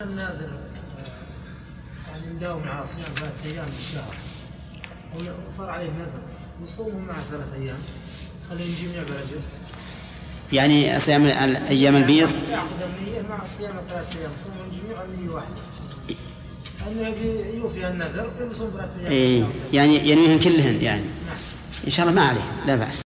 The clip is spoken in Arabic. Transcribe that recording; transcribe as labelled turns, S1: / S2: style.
S1: الناذر يعني مداوم على صيام 3 أيام من الشهر وصار عليه نذر يصومه مع 3 أيام خليه يجمع برجل.
S2: يعني صيام أيام البيض
S1: يعقد النية مع الصيام 3 أيام صوم الجميع النية واحدة لأنه يبي يوفي النذر يصوم 3 أيام.
S2: يعني ينويهن كلهن يعني.
S1: نعم.
S2: إن شاء الله ما عليه لا بأس.